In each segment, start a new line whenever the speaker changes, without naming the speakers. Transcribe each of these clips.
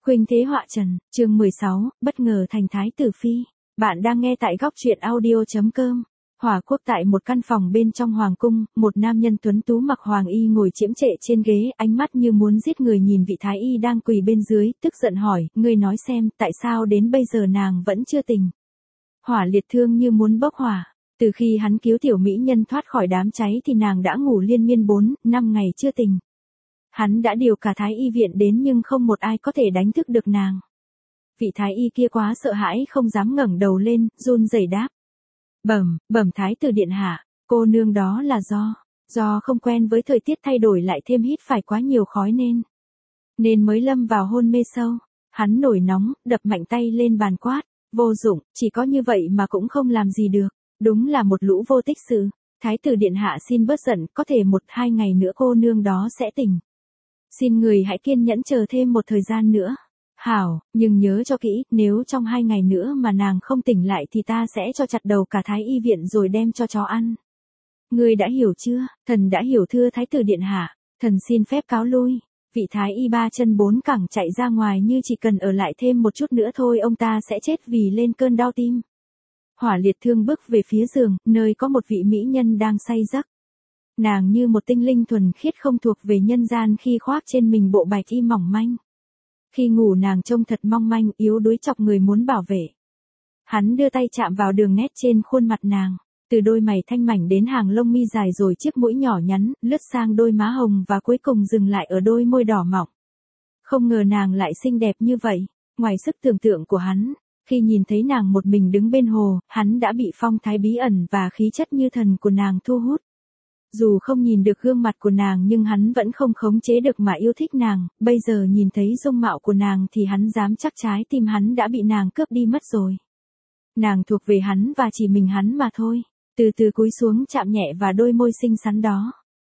Khuynh Thế Họa Trần, chương 16, bất ngờ thành thái tử phi. Bạn đang nghe tại góc truyện audio.com. Hỏa Quốc tại một căn phòng bên trong hoàng cung, một nam nhân tuấn tú mặc hoàng y ngồi chiếm trệ trên ghế, ánh mắt như muốn giết người nhìn vị thái y đang quỳ bên dưới, tức giận hỏi, ngươi nói xem, tại sao đến bây giờ nàng vẫn chưa tỉnh. Hỏa Liệt thương như muốn bốc hỏa. Từ khi hắn cứu tiểu mỹ nhân thoát khỏi đám cháy thì nàng đã ngủ liên miên 4-5 ngày chưa tỉnh. Hắn đã điều cả thái y viện đến nhưng không một ai có thể đánh thức được nàng. Vị thái y kia quá sợ hãi không dám ngẩng đầu lên, run rẩy đáp. Bẩm thái tử điện hạ, cô nương đó là do không quen với thời tiết thay đổi lại thêm hít phải quá nhiều khói nên mới lâm vào hôn mê sâu. Hắn nổi nóng, đập mạnh tay lên bàn quát, vô dụng, chỉ có như vậy mà cũng không làm gì được, đúng là một lũ vô tích sự. Thái tử điện hạ xin bớt giận, có thể 1-2 ngày nữa cô nương đó sẽ tỉnh. Xin người hãy kiên nhẫn chờ thêm một thời gian nữa. Hảo, nhưng nhớ cho kỹ, nếu trong 2 ngày nữa mà nàng không tỉnh lại thì ta sẽ cho chặt đầu cả thái y viện rồi đem cho chó ăn. Ngươi đã hiểu chưa? Thần đã hiểu thưa thái tử điện hạ, thần xin phép cáo lui. Vị thái y 3 chân 4 cẳng chạy ra ngoài như chỉ cần ở lại thêm một chút nữa thôi ông ta sẽ chết vì lên cơn đau tim. Hỏa Liệt thương bước về phía giường, nơi có một vị mỹ nhân đang say giấc. Nàng như một tinh linh thuần khiết không thuộc về nhân gian khi khoác trên mình bộ bạch y mỏng manh. Khi ngủ nàng trông thật mong manh, yếu đuối chọc người muốn bảo vệ. Hắn đưa tay chạm vào đường nét trên khuôn mặt nàng, từ đôi mày thanh mảnh đến hàng lông mi dài rồi chiếc mũi nhỏ nhắn, lướt sang đôi má hồng và cuối cùng dừng lại ở đôi môi đỏ mọng. Không ngờ nàng lại xinh đẹp như vậy, ngoài sức tưởng tượng của hắn. Khi nhìn thấy nàng một mình đứng bên hồ, hắn đã bị phong thái bí ẩn và khí chất như thần của nàng thu hút. Dù không nhìn được gương mặt của nàng nhưng hắn vẫn không khống chế được mà yêu thích nàng, bây giờ nhìn thấy dung mạo của nàng thì hắn dám chắc trái tim hắn đã bị nàng cướp đi mất rồi. Nàng thuộc về hắn và chỉ mình hắn mà thôi. Từ từ cúi xuống chạm nhẹ vào đôi môi xinh xắn đó.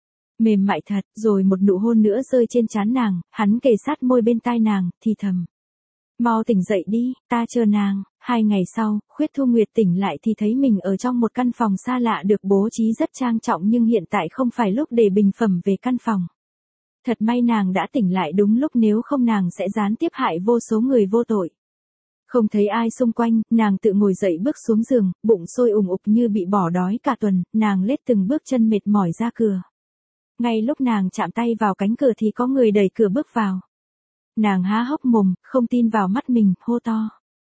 Mềm mại thật, rồi một nụ hôn nữa rơi trên trán nàng, hắn kề sát môi bên tai nàng, thì thầm. Mau tỉnh dậy đi, ta chờ nàng. 2 ngày sau, Khuyết Thu Nguyệt tỉnh lại thì thấy mình ở trong một căn phòng xa lạ được bố trí rất trang trọng nhưng hiện tại không phải lúc để bình phẩm về căn phòng. Thật may nàng đã tỉnh lại đúng lúc nếu không nàng sẽ gián tiếp hại vô số người vô tội. Không thấy ai xung quanh, nàng tự ngồi dậy bước xuống giường, bụng sôi ủng ục như bị bỏ đói cả tuần, nàng lết từng bước chân mệt mỏi ra cửa. Ngay lúc nàng chạm tay vào cánh cửa thì có người đẩy cửa bước vào. Nàng há hốc mồm, không tin vào mắt mình, hô to.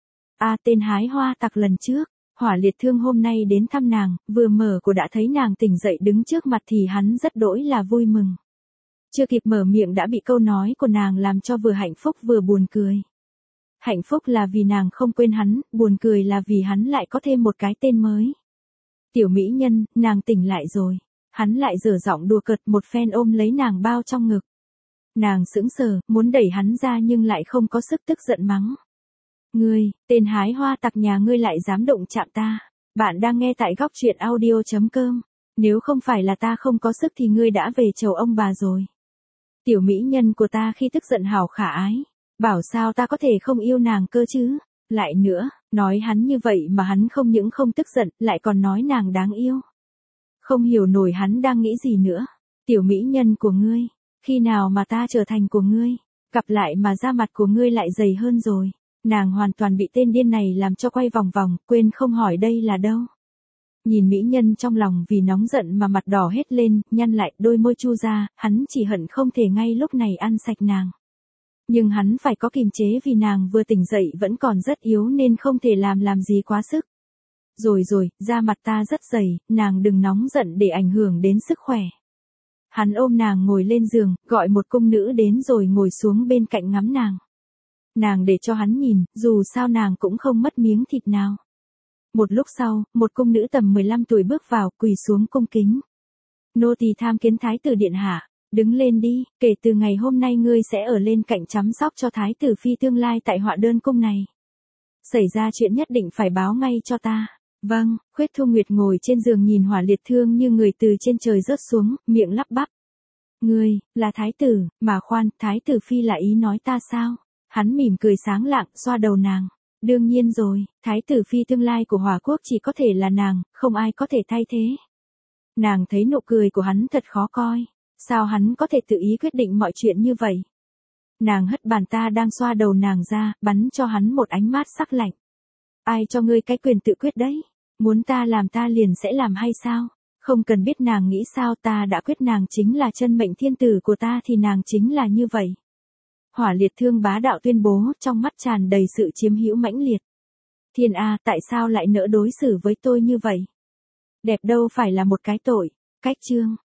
Tên hái hoa tặc lần trước, Hỏa Liệt thương hôm nay đến thăm nàng, vừa mở cửa đã thấy nàng tỉnh dậy đứng trước mặt thì hắn rất đỗi là vui mừng. Chưa kịp mở miệng đã bị câu nói của nàng làm cho vừa hạnh phúc vừa buồn cười. Hạnh phúc là vì nàng không quên hắn, buồn cười là vì hắn lại có thêm một cái tên mới. Tiểu mỹ nhân, nàng tỉnh lại rồi. Hắn lại dở giọng đùa cợt một phen ôm lấy nàng bao trong ngực. Nàng sững sờ, muốn đẩy hắn ra nhưng lại không có sức tức giận mắng. Ngươi, tên hái hoa tặc nhà ngươi lại dám động chạm ta. Bạn đang nghe tại góc truyện audio.com. Nếu không phải là ta không có sức thì ngươi đã về chầu ông bà rồi. Tiểu mỹ nhân của ta khi tức giận hào khả ái. Bảo sao ta có thể không yêu nàng cơ chứ. Lại nữa, nói hắn như vậy mà hắn không những không tức giận, lại còn nói nàng đáng yêu. Không hiểu nổi hắn đang nghĩ gì nữa. Tiểu mỹ nhân của ngươi, khi nào mà ta trở thành của ngươi, gặp lại mà da mặt của ngươi lại dày hơn rồi. Nàng hoàn toàn bị tên điên này làm cho quay vòng vòng, quên không hỏi đây là đâu. Nhìn mỹ nhân trong lòng vì nóng giận mà mặt đỏ hết lên, nhăn lại đôi môi chu ra, hắn chỉ hận không thể ngay lúc này ăn sạch nàng. Nhưng hắn phải có kiềm chế vì nàng vừa tỉnh dậy vẫn còn rất yếu nên không thể làm gì quá sức. Rồi, da mặt ta rất dày, nàng đừng nóng giận để ảnh hưởng đến sức khỏe. Hắn ôm nàng ngồi lên giường, gọi một cung nữ đến rồi ngồi xuống bên cạnh ngắm nàng. Nàng để cho hắn nhìn, dù sao nàng cũng không mất miếng thịt nào. Một lúc sau, một cung nữ tầm 15 tuổi bước vào, quỳ xuống cung kính. Nô tỳ tham kiến thái tử điện hạ, đứng lên đi, kể từ ngày hôm nay ngươi sẽ ở lên cạnh chăm sóc cho thái tử phi tương lai tại Họa Đơn cung này. Xảy ra chuyện nhất định phải báo ngay cho ta. Vâng, Khuyết Thu Nguyệt ngồi trên giường nhìn Hỏa Liệt thương như người từ trên trời rớt xuống, miệng lắp bắp. Ngươi, là thái tử, mà khoan, thái tử phi là ý nói ta sao? Hắn mỉm cười sáng lạng, xoa đầu nàng. Đương nhiên rồi, thái tử phi tương lai của Hỏa Quốc chỉ có thể là nàng, không ai có thể thay thế. Nàng thấy nụ cười của hắn thật khó coi. Sao hắn có thể tự ý quyết định mọi chuyện như vậy? Nàng hất bàn ta đang xoa đầu nàng ra, bắn cho hắn một ánh mắt sắc lạnh. Ai cho ngươi cái quyền tự quyết đấy? Muốn ta làm ta liền sẽ làm hay sao? Không cần biết nàng nghĩ sao, ta đã quyết nàng chính là chân mệnh thiên tử của ta thì nàng chính là như vậy. Hỏa Liệt Thương bá đạo tuyên bố, trong mắt tràn đầy sự chiếm hữu mãnh liệt. Thiên A, tại sao lại nỡ đối xử với tôi như vậy? Đẹp đâu phải là một cái tội. Cách chương.